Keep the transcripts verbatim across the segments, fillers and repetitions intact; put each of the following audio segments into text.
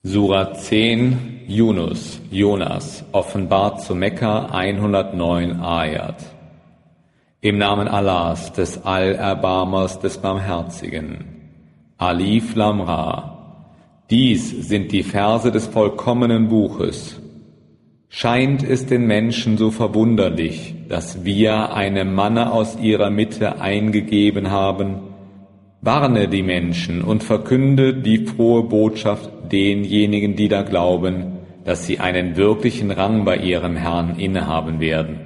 Sura zehn, Yunus, Jonas, offenbart zu Mekka, hundertneun Ayat. Im Namen Allahs, des Allerbarmers, des Barmherzigen. Alif Lam Ra. Dies sind die Verse des vollkommenen Buches. Scheint es den Menschen so verwunderlich, dass wir eine Manne aus ihrer Mitte eingegeben haben? Warne die Menschen und verkünde die frohe Botschaft denjenigen, die da glauben, dass sie einen wirklichen Rang bei ihrem Herrn innehaben werden.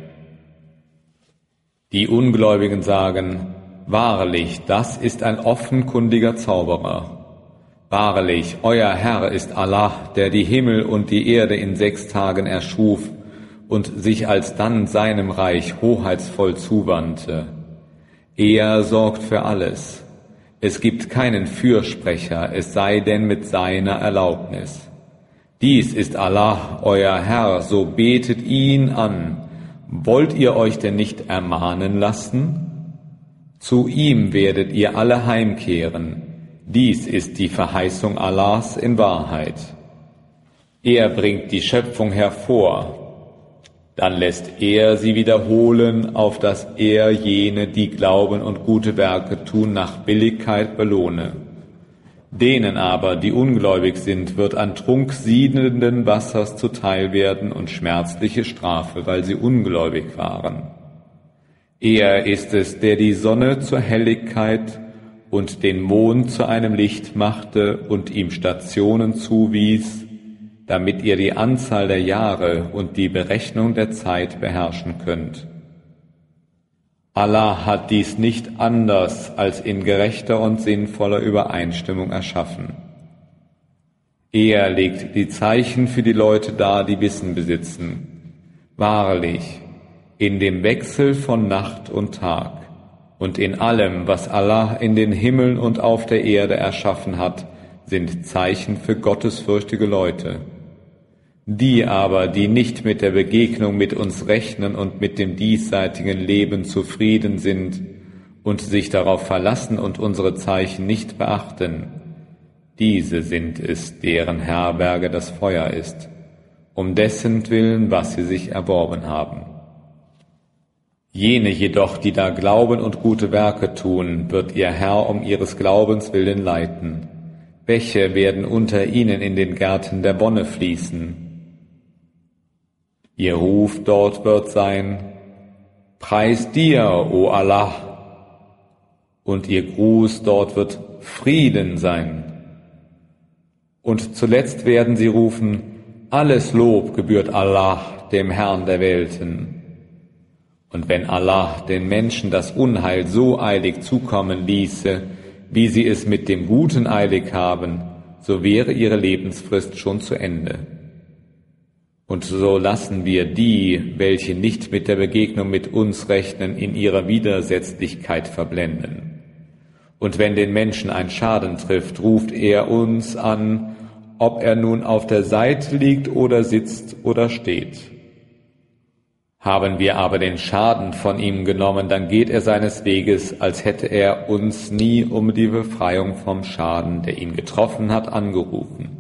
Die Ungläubigen sagen, wahrlich, das ist ein offenkundiger Zauberer. Wahrlich, euer Herr ist Allah, der die Himmel und die Erde in sechs Tagen erschuf und sich alsdann seinem Reich hoheitsvoll zuwandte. Er sorgt für alles. Es gibt keinen Fürsprecher, es sei denn mit seiner Erlaubnis. Dies ist Allah, euer Herr, so betet ihn an. Wollt ihr euch denn nicht ermahnen lassen? Zu ihm werdet ihr alle heimkehren. Dies ist die Verheißung Allahs in Wahrheit. Er bringt die Schöpfung hervor. Dann lässt er sie wiederholen, auf dass er jene, die glauben und gute Werke tun, nach Billigkeit belohne. Denen aber, die ungläubig sind, wird an Trunk siedenden Wassers zuteil werden und schmerzliche Strafe, weil sie ungläubig waren. Er ist es, der die Sonne zur Helligkeit und den Mond zu einem Licht machte und ihm Stationen zuwies, damit ihr die Anzahl der Jahre und die Berechnung der Zeit beherrschen könnt. Allah hat dies nicht anders als in gerechter und sinnvoller Übereinstimmung erschaffen. Er legt die Zeichen für die Leute dar, die Wissen besitzen. Wahrlich, in dem Wechsel von Nacht und Tag und in allem, was Allah in den Himmeln und auf der Erde erschaffen hat, sind Zeichen für gottesfürchtige Leute. Die aber, die nicht mit der Begegnung mit uns rechnen und mit dem diesseitigen Leben zufrieden sind und sich darauf verlassen und unsere Zeichen nicht beachten, diese sind es, deren Herberge das Feuer ist, um dessen Willen, was sie sich erworben haben. Jene jedoch, die da glauben und gute Werke tun, wird ihr Herr um ihres Glaubens willen leiten. Bäche werden unter ihnen in den Gärten der Wonne fließen. Ihr Ruf dort wird sein, Preis dir, o Allah, und ihr Gruß dort wird Frieden sein. Und zuletzt werden sie rufen, alles Lob gebührt Allah, dem Herrn der Welten. Und wenn Allah den Menschen das Unheil so eilig zukommen ließe, wie sie es mit dem Guten eilig haben, so wäre ihre Lebensfrist schon zu Ende. Und so lassen wir die, welche nicht mit der Begegnung mit uns rechnen, in ihrer Widersetzlichkeit verblenden. Und wenn den Menschen ein Schaden trifft, ruft er uns an, ob er nun auf der Seite liegt oder sitzt oder steht. Haben wir aber den Schaden von ihm genommen, dann geht er seines Weges, als hätte er uns nie um die Befreiung vom Schaden, der ihn getroffen hat, angerufen.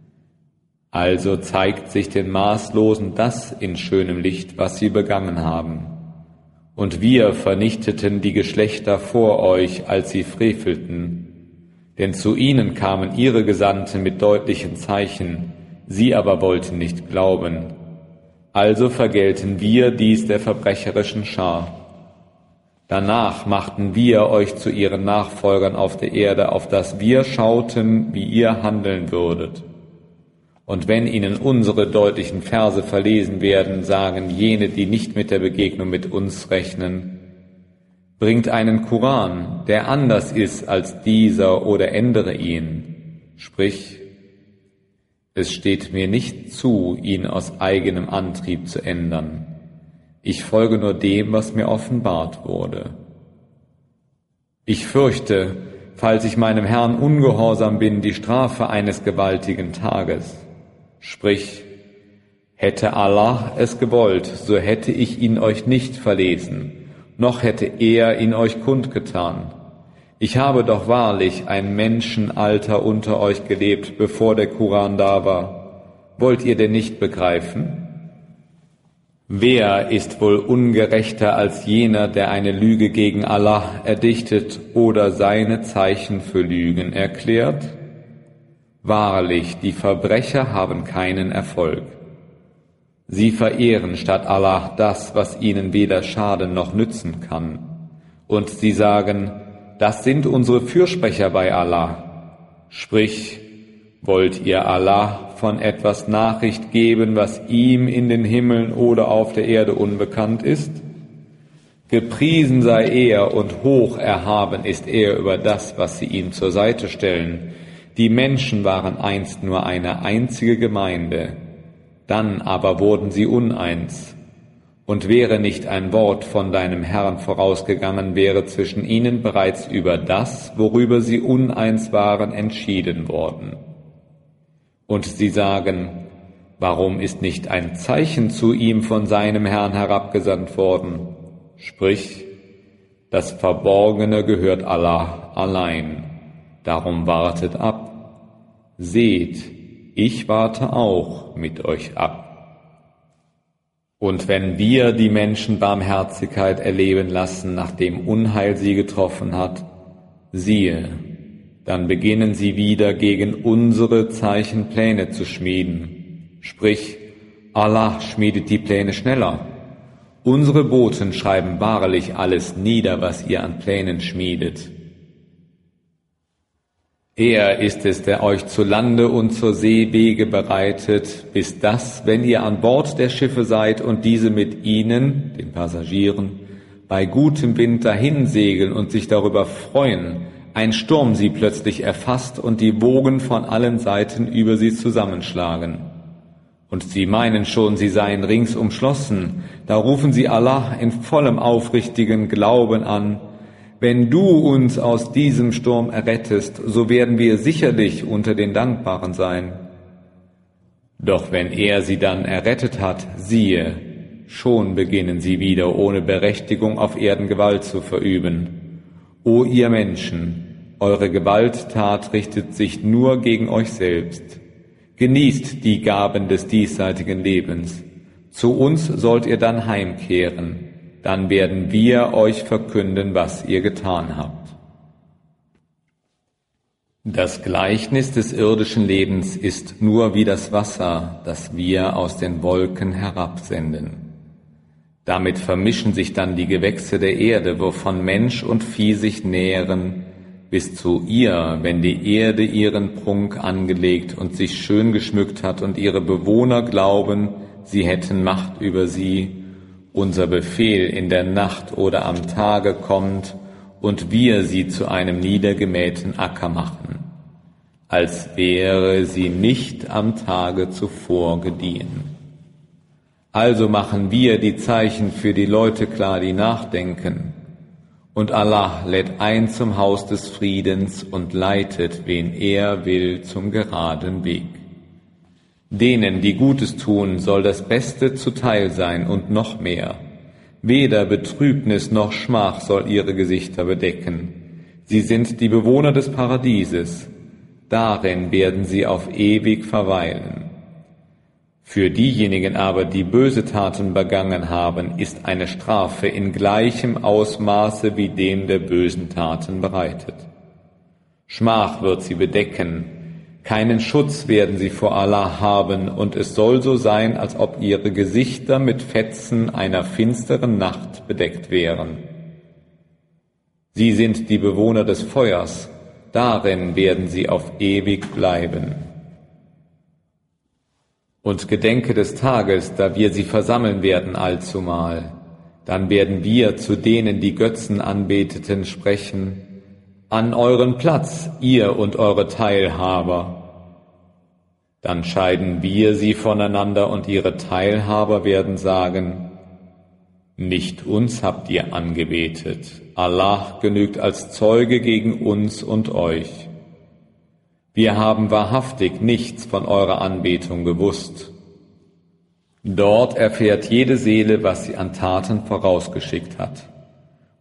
Also zeigt sich den Maßlosen das in schönem Licht, was sie begangen haben. Und wir vernichteten die Geschlechter vor euch, als sie frevelten. Denn zu ihnen kamen ihre Gesandten mit deutlichen Zeichen, sie aber wollten nicht glauben. Also vergelten wir dies der verbrecherischen Schar. Danach machten wir euch zu ihren Nachfolgern auf der Erde, auf dass wir schauten, wie ihr handeln würdet. Und wenn ihnen unsere deutlichen Verse verlesen werden, sagen jene, die nicht mit der Begegnung mit uns rechnen, bringt einen Koran, der anders ist als dieser, oder ändere ihn. Sprich, es steht mir nicht zu, ihn aus eigenem Antrieb zu ändern. Ich folge nur dem, was mir offenbart wurde. Ich fürchte, falls ich meinem Herrn ungehorsam bin, die Strafe eines gewaltigen Tages. Sprich, hätte Allah es gewollt, so hätte ich ihn euch nicht verlesen, noch hätte er ihn euch kundgetan. Ich habe doch wahrlich ein Menschenalter unter euch gelebt, bevor der Koran da war. Wollt ihr denn nicht begreifen? Wer ist wohl ungerechter als jener, der eine Lüge gegen Allah erdichtet oder seine Zeichen für Lügen erklärt? Wahrlich, die Verbrecher haben keinen Erfolg. Sie verehren statt Allah das, was ihnen weder schaden noch nützen kann. Und sie sagen, das sind unsere Fürsprecher bei Allah. Sprich, wollt ihr Allah von etwas Nachricht geben, was ihm in den Himmeln oder auf der Erde unbekannt ist? Gepriesen sei er und hoch erhaben ist er über das, was sie ihm zur Seite stellen. Die Menschen waren einst nur eine einzige Gemeinde, dann aber wurden sie uneins. Und wäre nicht ein Wort von deinem Herrn vorausgegangen, wäre zwischen ihnen bereits über das, worüber sie uneins waren, entschieden worden. Und sie sagen, warum ist nicht ein Zeichen zu ihm von seinem Herrn herabgesandt worden? Sprich, das Verborgene gehört Allah allein, darum wartet ab. Seht, ich warte auch mit euch ab. Und wenn wir die Menschen Barmherzigkeit erleben lassen, nachdem Unheil sie getroffen hat, siehe, dann beginnen sie wieder gegen unsere Zeichen Pläne zu schmieden. Sprich, Allah schmiedet die Pläne schneller. Unsere Boten schreiben wahrlich alles nieder, was ihr an Plänen schmiedet. Er ist es, der euch zu Lande und zur See Wege bereitet, bis dass, wenn ihr an Bord der Schiffe seid und diese mit ihnen, den Passagieren, bei gutem Wind dahinsegeln und sich darüber freuen, ein Sturm sie plötzlich erfasst und die Wogen von allen Seiten über sie zusammenschlagen. Und sie meinen schon, sie seien rings umschlossen, da rufen sie Allah in vollem aufrichtigen Glauben an: Wenn du uns aus diesem Sturm errettest, so werden wir sicherlich unter den Dankbaren sein. Doch wenn er sie dann errettet hat, siehe, schon beginnen sie wieder ohne Berechtigung auf Erden Gewalt zu verüben. O ihr Menschen, eure Gewalttat richtet sich nur gegen euch selbst. Genießt die Gaben des diesseitigen Lebens. Zu uns sollt ihr dann heimkehren. Dann werden wir euch verkünden, was ihr getan habt. Das Gleichnis des irdischen Lebens ist nur wie das Wasser, das wir aus den Wolken herabsenden. Damit vermischen sich dann die Gewächse der Erde, wovon Mensch und Vieh sich nähren, bis zu ihr, wenn die Erde ihren Prunk angelegt und sich schön geschmückt hat und ihre Bewohner glauben, sie hätten Macht über sie, unser Befehl in der Nacht oder am Tage kommt und wir sie zu einem niedergemähten Acker machen, als wäre sie nicht am Tage zuvor gediehen. Also machen wir die Zeichen für die Leute klar, die nachdenken, und Allah lädt ein zum Haus des Friedens und leitet, wen er will, zum geraden Weg. Denen, die Gutes tun, soll das Beste zuteil sein und noch mehr. Weder Betrübnis noch Schmach soll ihre Gesichter bedecken. Sie sind die Bewohner des Paradieses. Darin werden sie auf ewig verweilen. Für diejenigen aber, die böse Taten begangen haben, ist eine Strafe in gleichem Ausmaße wie dem der bösen Taten bereitet. Schmach wird sie bedecken. Keinen Schutz werden sie vor Allah haben, und es soll so sein, als ob ihre Gesichter mit Fetzen einer finsteren Nacht bedeckt wären. Sie sind die Bewohner des Feuers, darin werden sie auf ewig bleiben. Und gedenke des Tages, da wir sie versammeln werden allzumal. Dann werden wir zu denen, die Götzen anbeteten, sprechen: An euren Platz, ihr und eure Teilhaber. Dann scheiden wir sie voneinander und ihre Teilhaber werden sagen: Nicht uns habt ihr angebetet, Allah genügt als Zeuge gegen uns und euch. Wir haben wahrhaftig nichts von eurer Anbetung gewusst. Dort erfährt jede Seele, was sie an Taten vorausgeschickt hat.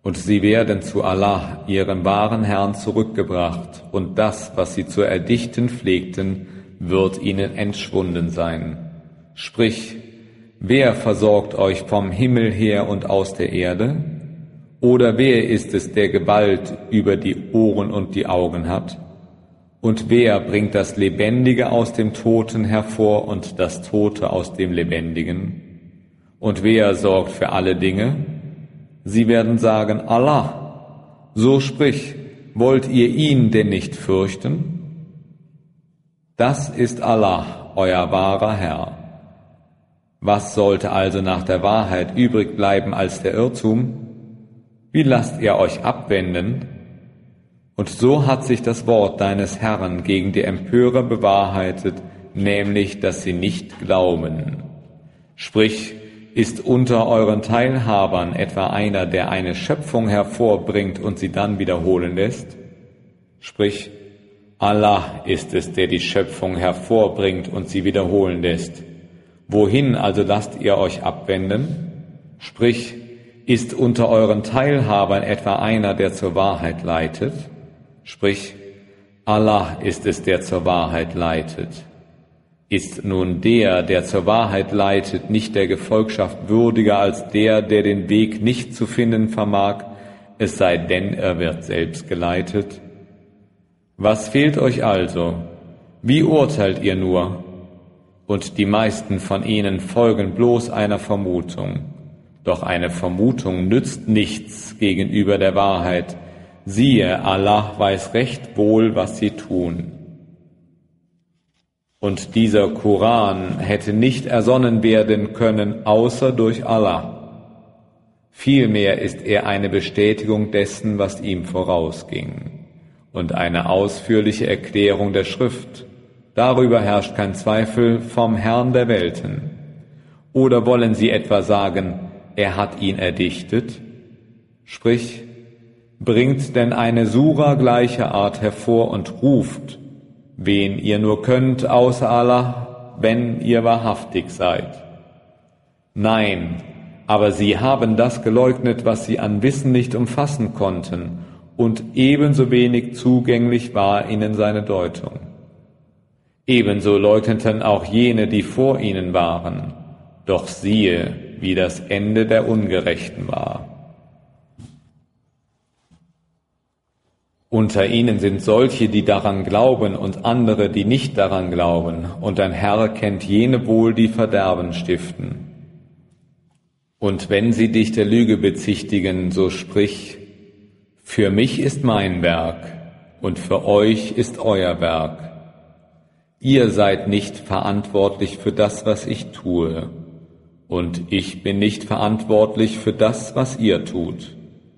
Und sie werden zu Allah, ihrem wahren Herrn, zurückgebracht, und das, was sie zu erdichten pflegten, wird ihnen entschwunden sein. Sprich, wer versorgt euch vom Himmel her und aus der Erde? Oder wer ist es, der Gewalt über die Ohren und die Augen hat? Und wer bringt das Lebendige aus dem Toten hervor und das Tote aus dem Lebendigen? Und wer sorgt für alle Dinge? Sie werden sagen, Allah. So sprich, wollt ihr ihn denn nicht fürchten? Das ist Allah, euer wahrer Herr. Was sollte also nach der Wahrheit übrig bleiben als der Irrtum? Wie lasst ihr euch abwenden? Und so hat sich das Wort deines Herrn gegen die Empörer bewahrheitet, nämlich, dass sie nicht glauben. Sprich, ist unter euren Teilhabern etwa einer, der eine Schöpfung hervorbringt und sie dann wiederholen lässt? Sprich, Allah ist es, der die Schöpfung hervorbringt und sie wiederholen lässt. Wohin also lasst ihr euch abwenden? Sprich, ist unter euren Teilhabern etwa einer, der zur Wahrheit leitet? Sprich, Allah ist es, der zur Wahrheit leitet. Ist nun der, der zur Wahrheit leitet, nicht der Gefolgschaft würdiger als der, der den Weg nicht zu finden vermag, es sei denn, er wird selbst geleitet? Was fehlt euch also? Wie urteilt ihr nur? Und die meisten von ihnen folgen bloß einer Vermutung. Doch eine Vermutung nützt nichts gegenüber der Wahrheit. Siehe, Allah weiß recht wohl, was sie tun. Und dieser Koran hätte nicht ersonnen werden können, außer durch Allah. Vielmehr ist er eine Bestätigung dessen, was ihm vorausging, und eine ausführliche Erklärung der Schrift. Darüber herrscht kein Zweifel vom Herrn der Welten. Oder wollen Sie etwa sagen, er hat ihn erdichtet? Sprich, bringt denn eine Sura gleicher Art hervor und ruft, wen ihr nur könnt, außer Allah, wenn ihr wahrhaftig seid. Nein, aber sie haben das geleugnet, was sie an Wissen nicht umfassen konnten, und ebenso wenig zugänglich war ihnen seine Deutung. Ebenso leugneten auch jene, die vor ihnen waren, doch siehe, wie das Ende der Ungerechten war. Unter ihnen sind solche, die daran glauben, und andere, die nicht daran glauben, und dein Herr kennt jene wohl, die Verderben stiften. Und wenn sie dich der Lüge bezichtigen, so sprich, für mich ist mein Werk, und für euch ist euer Werk. Ihr seid nicht verantwortlich für das, was ich tue, und ich bin nicht verantwortlich für das, was ihr tut.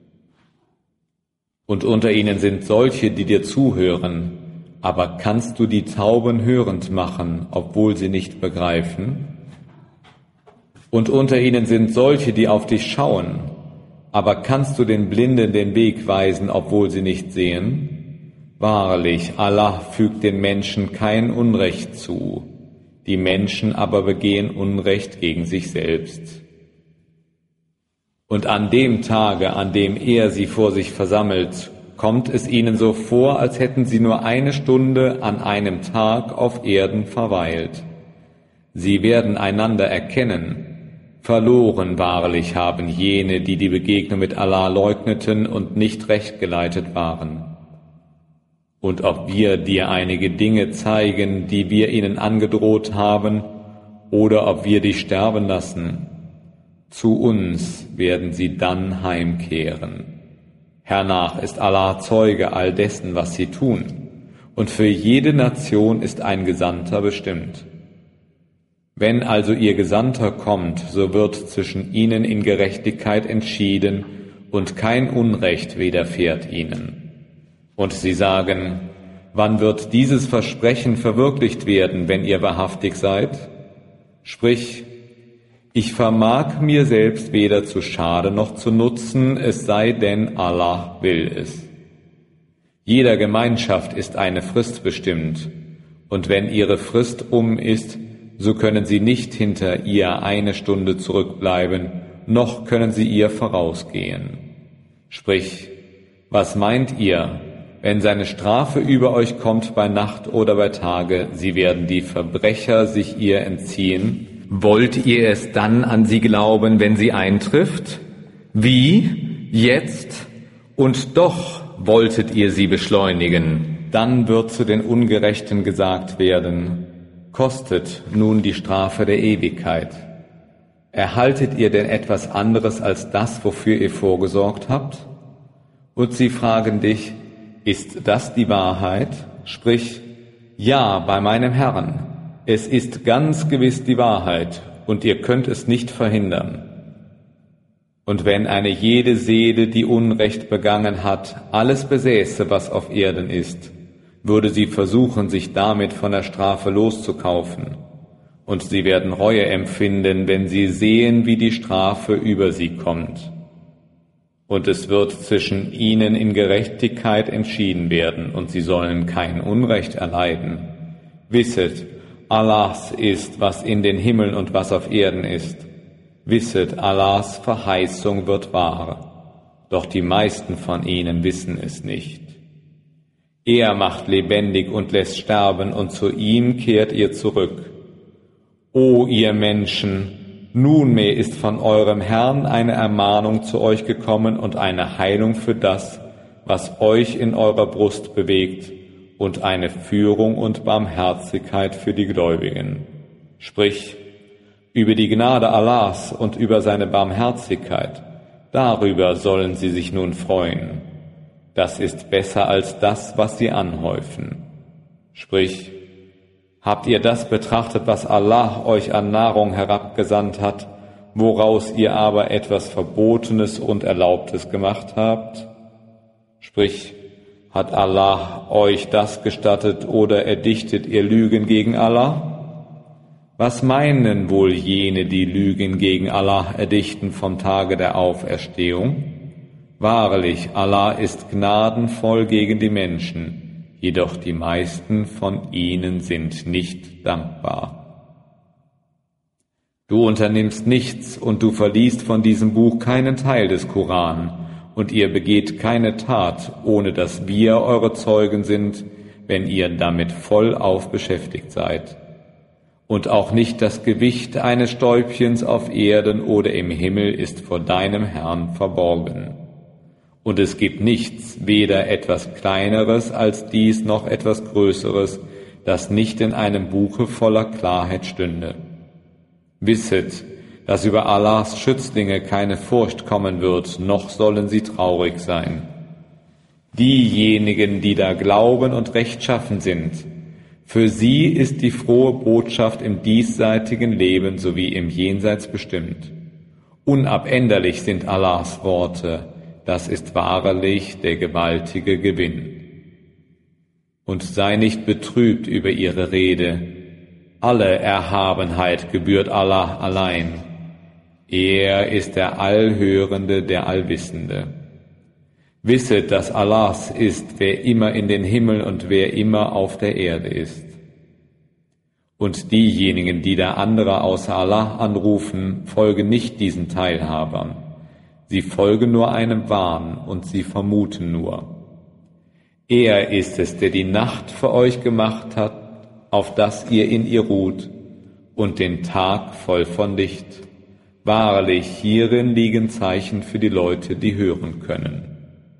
Und unter ihnen sind solche, die dir zuhören, aber kannst du die Tauben hörend machen, obwohl sie nicht begreifen? Und unter ihnen sind solche, die auf dich schauen, aber kannst du den Blinden den Weg weisen, obwohl sie nicht sehen? Wahrlich, Allah fügt den Menschen kein Unrecht zu, die Menschen aber begehen Unrecht gegen sich selbst. Und an dem Tage, an dem er sie vor sich versammelt, kommt es ihnen so vor, als hätten sie nur eine Stunde an einem Tag auf Erden verweilt. Sie werden einander erkennen. Verloren wahrlich haben jene, die die Begegnung mit Allah leugneten und nicht recht geleitet waren. Und ob wir dir einige Dinge zeigen, die wir ihnen angedroht haben, oder ob wir dich sterben lassen, zu uns werden sie dann heimkehren. Hernach ist Allah Zeuge all dessen, was sie tun, und für jede Nation ist ein Gesandter bestimmt. Wenn also ihr Gesandter kommt, so wird zwischen ihnen in Gerechtigkeit entschieden, und kein Unrecht widerfährt ihnen. Und sie sagen, wann wird dieses Versprechen verwirklicht werden, wenn ihr wahrhaftig seid? Sprich, ich vermag mir selbst weder zu Schade noch zu Nutzen, es sei denn, Allah will es. Jeder Gemeinschaft ist eine Frist bestimmt, und wenn ihre Frist um ist, so können sie nicht hinter ihr eine Stunde zurückbleiben, noch können sie ihr vorausgehen. Sprich, was meint ihr, wenn seine Strafe über euch kommt bei Nacht oder bei Tage, sie werden die Verbrecher sich ihr entziehen? Wollt ihr es dann an sie glauben, wenn sie eintrifft? Wie? Jetzt? Und doch wolltet ihr sie beschleunigen. Dann wird zu den Ungerechten gesagt werden, kostet nun die Strafe der Ewigkeit. Erhaltet ihr denn etwas anderes als das, wofür ihr vorgesorgt habt? Und sie fragen dich, ist das die Wahrheit? Sprich, ja, bei meinem Herrn, es ist ganz gewiss die Wahrheit, und ihr könnt es nicht verhindern. Und wenn eine jede Seele, die Unrecht begangen hat, alles besäße, was auf Erden ist, würde sie versuchen, sich damit von der Strafe loszukaufen. Und sie werden Reue empfinden, wenn sie sehen, wie die Strafe über sie kommt. Und es wird zwischen ihnen in Gerechtigkeit entschieden werden, und sie sollen kein Unrecht erleiden. Wisset, Allahs ist, was in den Himmeln und was auf Erden ist. Wisset, Allahs Verheißung wird wahr, doch die meisten von ihnen wissen es nicht. Er macht lebendig und lässt sterben, und zu ihm kehrt ihr zurück. O ihr Menschen, nunmehr ist von eurem Herrn eine Ermahnung zu euch gekommen und eine Heilung für das, was euch in eurer Brust bewegt, und eine Führung und Barmherzigkeit für die Gläubigen. Sprich, über die Gnade Allahs und über seine Barmherzigkeit, darüber sollen sie sich nun freuen. Das ist besser als das, was sie anhäufen. Sprich, habt ihr das betrachtet, was Allah euch an Nahrung herabgesandt hat, woraus ihr aber etwas Verbotenes und Erlaubtes gemacht habt? Sprich, hat Allah euch das gestattet oder erdichtet ihr Lügen gegen Allah? Was meinen wohl jene, die Lügen gegen Allah erdichten vom Tage der Auferstehung? Wahrlich, Allah ist gnadenvoll gegen die Menschen, jedoch die meisten von ihnen sind nicht dankbar. Du unternimmst nichts und du verliest von diesem Buch keinen Teil des Koran, und ihr begeht keine Tat, ohne dass wir eure Zeugen sind, wenn ihr damit vollauf beschäftigt seid. Und auch nicht das Gewicht eines Stäubchens auf Erden oder im Himmel ist vor deinem Herrn verborgen. Und es gibt nichts, weder etwas Kleineres als dies noch etwas Größeres, das nicht in einem Buche voller Klarheit stünde. Wisset, dass über Allahs Schützlinge keine Furcht kommen wird, noch sollen sie traurig sein. Diejenigen, die da glauben und rechtschaffen sind, für sie ist die frohe Botschaft im diesseitigen Leben sowie im Jenseits bestimmt. Unabänderlich sind Allahs Worte, das ist wahrlich der gewaltige Gewinn. Und sei nicht betrübt über ihre Rede. Alle Erhabenheit gebührt Allah allein. Er ist der Allhörende, der Allwissende. Wisset, dass Allahs ist, wer immer in den Himmeln und wer immer auf der Erde ist. Und diejenigen, die da andere außer Allah anrufen, folgen nicht diesen Teilhabern. Sie folgen nur einem Wahn und sie vermuten nur. Er ist es, der die Nacht für euch gemacht hat, auf dass ihr in ihr ruht, und den Tag voll von Licht. Wahrlich, hierin liegen Zeichen für die Leute, die hören können.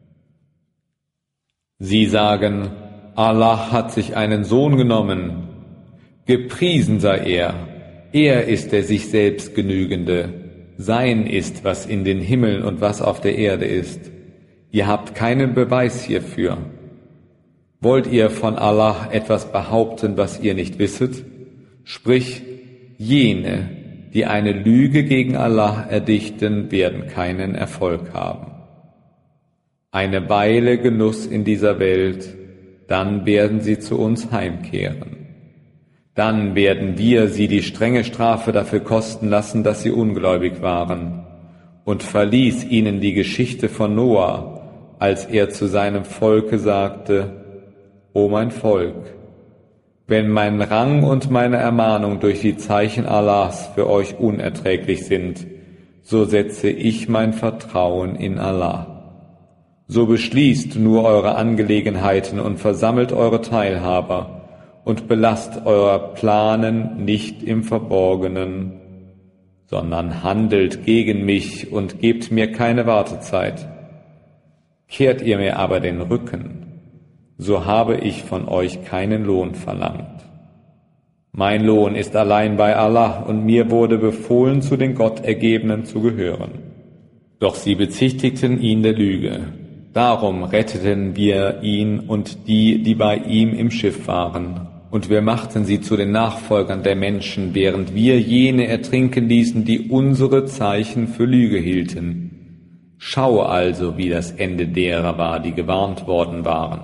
Sie sagen, Allah hat sich einen Sohn genommen. Gepriesen sei er. Er ist der sich selbst Genügende. Sein ist, was in den Himmeln und was auf der Erde ist. Ihr habt keinen Beweis hierfür. Wollt ihr von Allah etwas behaupten, was ihr nicht wisset? Sprich, jene, die eine Lüge gegen Allah erdichten, werden keinen Erfolg haben. Eine Weile Genuss in dieser Welt, dann werden sie zu uns heimkehren. Dann werden wir sie die strenge Strafe dafür kosten lassen, dass sie ungläubig waren, und verließ ihnen die Geschichte von Noah, als er zu seinem Volke sagte, O mein Volk, wenn mein Rang und meine Ermahnung durch die Zeichen Allahs für euch unerträglich sind, so setze ich mein Vertrauen in Allah. So beschließt nur eure Angelegenheiten und versammelt eure Teilhaber und belasst euer Planen nicht im Verborgenen, sondern handelt gegen mich und gebt mir keine Wartezeit. Kehrt ihr mir aber den Rücken, so habe ich von euch keinen Lohn verlangt. Mein Lohn ist allein bei Allah und mir wurde befohlen, zu den Gottergebenen zu gehören. Doch sie bezichtigten ihn der Lüge. Darum retteten wir ihn und die, die bei ihm im Schiff waren. Und wir machten sie zu den Nachfolgern der Menschen, während wir jene ertrinken ließen, die unsere Zeichen für Lüge hielten. Schau also, wie das Ende derer war, die gewarnt worden waren.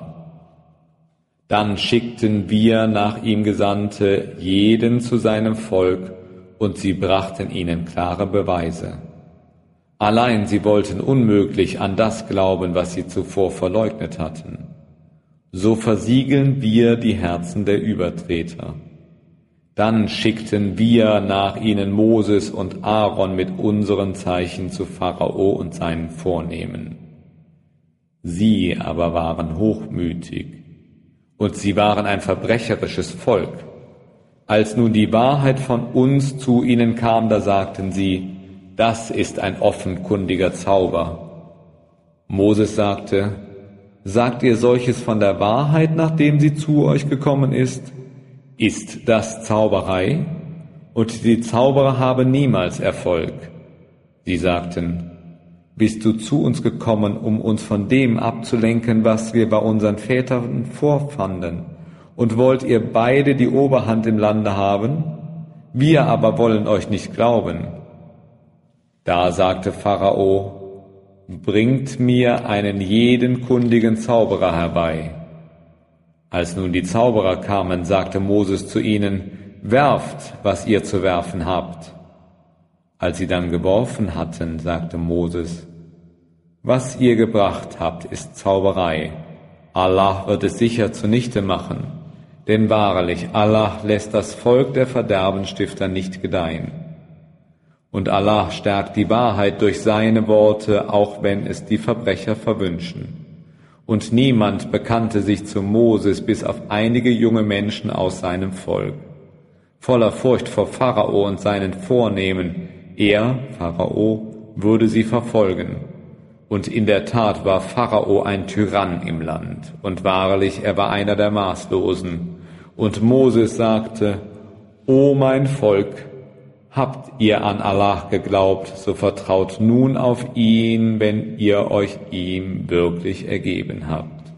Dann schickten wir nach ihm Gesandte, jeden zu seinem Volk, und sie brachten ihnen klare Beweise. Allein sie wollten unmöglich an das glauben, was sie zuvor verleugnet hatten. So versiegeln wir die Herzen der Übertreter. Dann schickten wir nach ihnen Moses und Aaron mit unseren Zeichen zu Pharao und seinen Vornehmen. Sie aber waren hochmütig, und sie waren ein verbrecherisches Volk. Als nun die Wahrheit von uns zu ihnen kam, da sagten sie, das ist ein offenkundiger Zauber. Moses sagte, sagt ihr solches von der Wahrheit, nachdem sie zu euch gekommen ist? Ist das Zauberei? Und die Zauberer haben niemals Erfolg. Sie sagten, bist du zu uns gekommen, um uns von dem abzulenken, was wir bei unseren Vätern vorfanden? Und wollt ihr beide die Oberhand im Lande haben? Wir aber wollen euch nicht glauben. Da sagte Pharao, bringt mir einen jeden kundigen Zauberer herbei. Als nun die Zauberer kamen, sagte Moses zu ihnen, werft, was ihr zu werfen habt. Als sie dann geworfen hatten, sagte Moses, was ihr gebracht habt, ist Zauberei. Allah wird es sicher zunichte machen, denn wahrlich, Allah lässt das Volk der Verderbenstifter nicht gedeihen. Und Allah stärkt die Wahrheit durch seine Worte, auch wenn es die Verbrecher verwünschen. Und niemand bekannte sich zu Moses, bis auf einige junge Menschen aus seinem Volk. Voller Furcht vor Pharao und seinen Vornehmen, er, Pharao, würde sie verfolgen. Und in der Tat war Pharao ein Tyrann im Land, und wahrlich, er war einer der Maßlosen. Und Moses sagte, O mein Volk, habt ihr an Allah geglaubt, so vertraut nun auf ihn, wenn ihr euch ihm wirklich ergeben habt.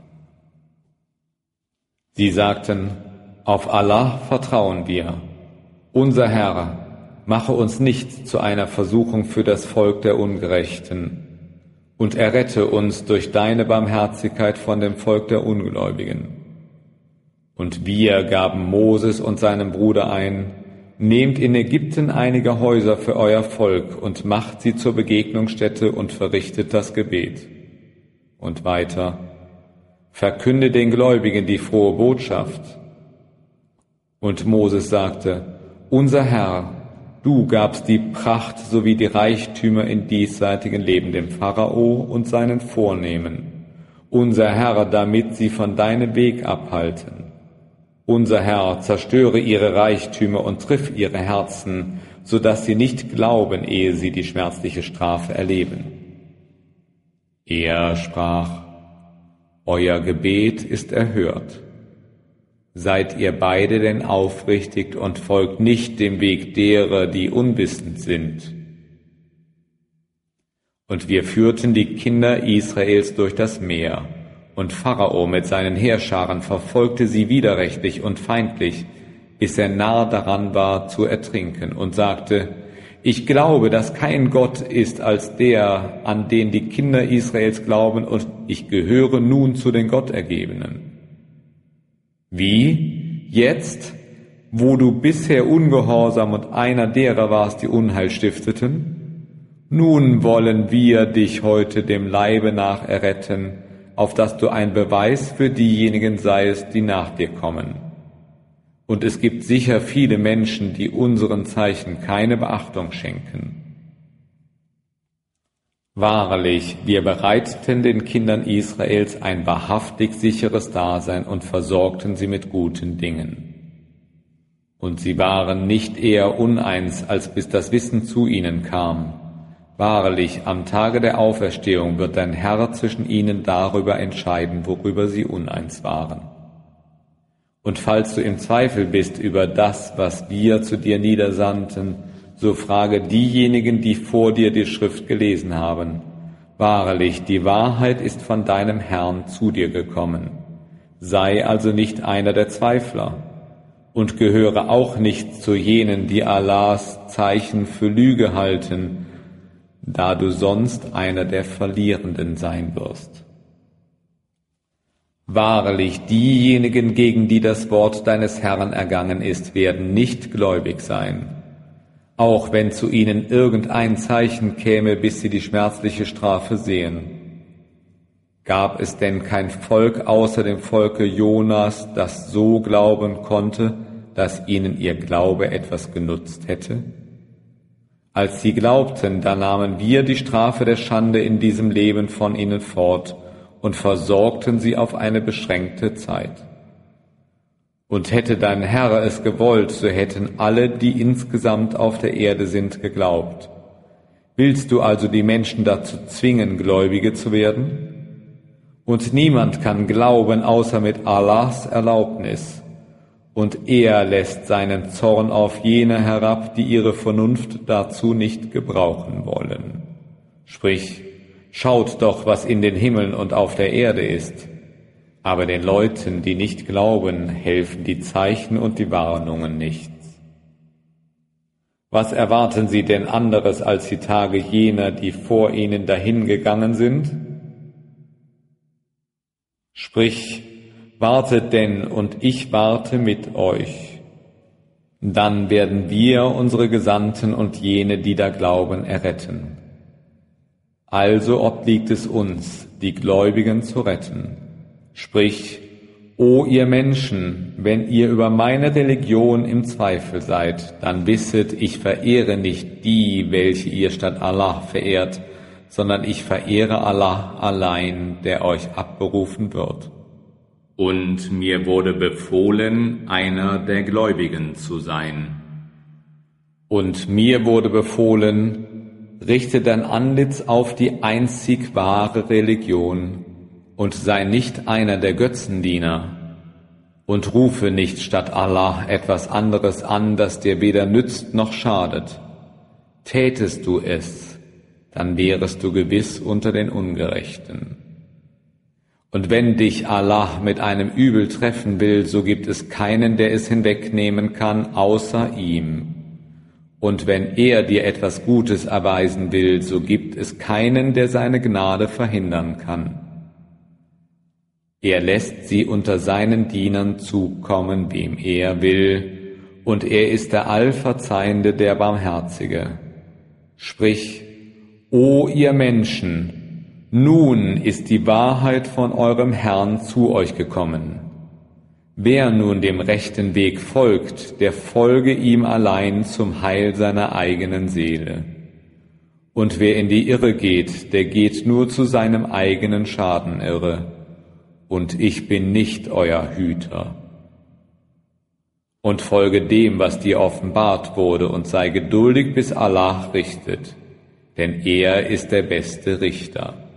Sie sagten, auf Allah vertrauen wir. Unser Herr, mache uns nicht zu einer Versuchung für das Volk der Ungerechten und errette uns durch deine Barmherzigkeit von dem Volk der Ungläubigen. Und wir gaben Moses und seinem Bruder ein, nehmt in Ägypten einige Häuser für euer Volk und macht sie zur Begegnungsstätte und verrichtet das Gebet. Und weiter, verkünde den Gläubigen die frohe Botschaft. Und Moses sagte, unser Herr, du gabst die Pracht sowie die Reichtümer in diesseitigen Leben dem Pharao und seinen Vornehmen. Unser Herr, damit sie von deinem Weg abhalten. Unser Herr, zerstöre ihre Reichtümer und triff ihre Herzen, so dass sie nicht glauben, ehe sie die schmerzliche Strafe erleben. Er sprach, euer Gebet ist erhört. Seid ihr beide denn aufrichtig und folgt nicht dem Weg derer, die unwissend sind. Und wir führten die Kinder Israels durch das Meer, und Pharao mit seinen Heerscharen verfolgte sie widerrechtlich und feindlich, bis er nahe daran war zu ertrinken, und sagte, ich glaube, dass kein Gott ist als der, an den die Kinder Israels glauben, und ich gehöre nun zu den Gottergebenen. Wie? Jetzt, wo du bisher ungehorsam und einer derer warst, die Unheil stifteten? Nun wollen wir dich heute dem Leibe nach erretten, auf dass du ein Beweis für diejenigen seiest, die nach dir kommen. Und es gibt sicher viele Menschen, die unseren Zeichen keine Beachtung schenken. Wahrlich, wir bereiteten den Kindern Israels ein wahrhaftig sicheres Dasein und versorgten sie mit guten Dingen. Und sie waren nicht eher uneins, als bis das Wissen zu ihnen kam. Wahrlich, am Tage der Auferstehung wird dein Herr zwischen ihnen darüber entscheiden, worüber sie uneins waren. Und falls du im Zweifel bist über das, was wir zu dir niedersandten, so frage diejenigen, die vor dir die Schrift gelesen haben. Wahrlich, die Wahrheit ist von deinem Herrn zu dir gekommen. Sei also nicht einer der Zweifler und gehöre auch nicht zu jenen, die Allahs Zeichen für Lüge halten, da du sonst einer der Verlierenden sein wirst. Wahrlich, diejenigen, gegen die das Wort deines Herrn ergangen ist, werden nicht gläubig sein. Auch wenn zu ihnen irgendein Zeichen käme, bis sie die schmerzliche Strafe sehen. Gab es denn kein Volk außer dem Volke Jonas, das so glauben konnte, dass ihnen ihr Glaube etwas genutzt hätte? Als sie glaubten, da nahmen wir die Strafe der Schande in diesem Leben von ihnen fort und versorgten sie auf eine beschränkte Zeit. Und hätte dein Herr es gewollt, so hätten alle, die insgesamt auf der Erde sind, geglaubt. Willst du also die Menschen dazu zwingen, Gläubige zu werden? Und niemand kann glauben, außer mit Allahs Erlaubnis. Und er lässt seinen Zorn auf jene herab, die ihre Vernunft dazu nicht gebrauchen wollen. Sprich, schaut doch, was in den Himmeln und auf der Erde ist. Aber den Leuten, die nicht glauben, helfen die Zeichen und die Warnungen nichts. Was erwarten sie denn anderes als die Tage jener, die vor ihnen dahingegangen sind? Sprich, wartet denn und ich warte mit euch. Dann werden wir unsere Gesandten und jene, die da glauben, erretten. Also obliegt es uns, die Gläubigen zu retten. Sprich, o ihr Menschen, wenn ihr über meine Religion im Zweifel seid, dann wisset, ich verehre nicht die, welche ihr statt Allah verehrt, sondern ich verehre Allah allein, der euch abberufen wird. Und mir wurde befohlen, einer der Gläubigen zu sein. Und mir wurde befohlen, richte dein Antlitz auf die einzig wahre Religion und sei nicht einer der Götzendiener und rufe nicht statt Allah etwas anderes an, das dir weder nützt noch schadet. Tätest du es, dann wärest du gewiss unter den Ungerechten. Und wenn dich Allah mit einem Übel treffen will, so gibt es keinen, der es hinwegnehmen kann, außer ihm. Und wenn er dir etwas Gutes erweisen will, so gibt es keinen, der seine Gnade verhindern kann. Er lässt sie unter seinen Dienern zukommen, wem er will, und er ist der Allverzeihende, der Barmherzige. Sprich, o ihr Menschen, nun ist die Wahrheit von eurem Herrn zu euch gekommen. Wer nun dem rechten Weg folgt, der folge ihm allein zum Heil seiner eigenen Seele. Und wer in die Irre geht, der geht nur zu seinem eigenen Schaden irre. Und ich bin nicht euer Hüter. Und folge dem, was dir offenbart wurde, und sei geduldig, bis Allah richtet, denn er ist der beste Richter.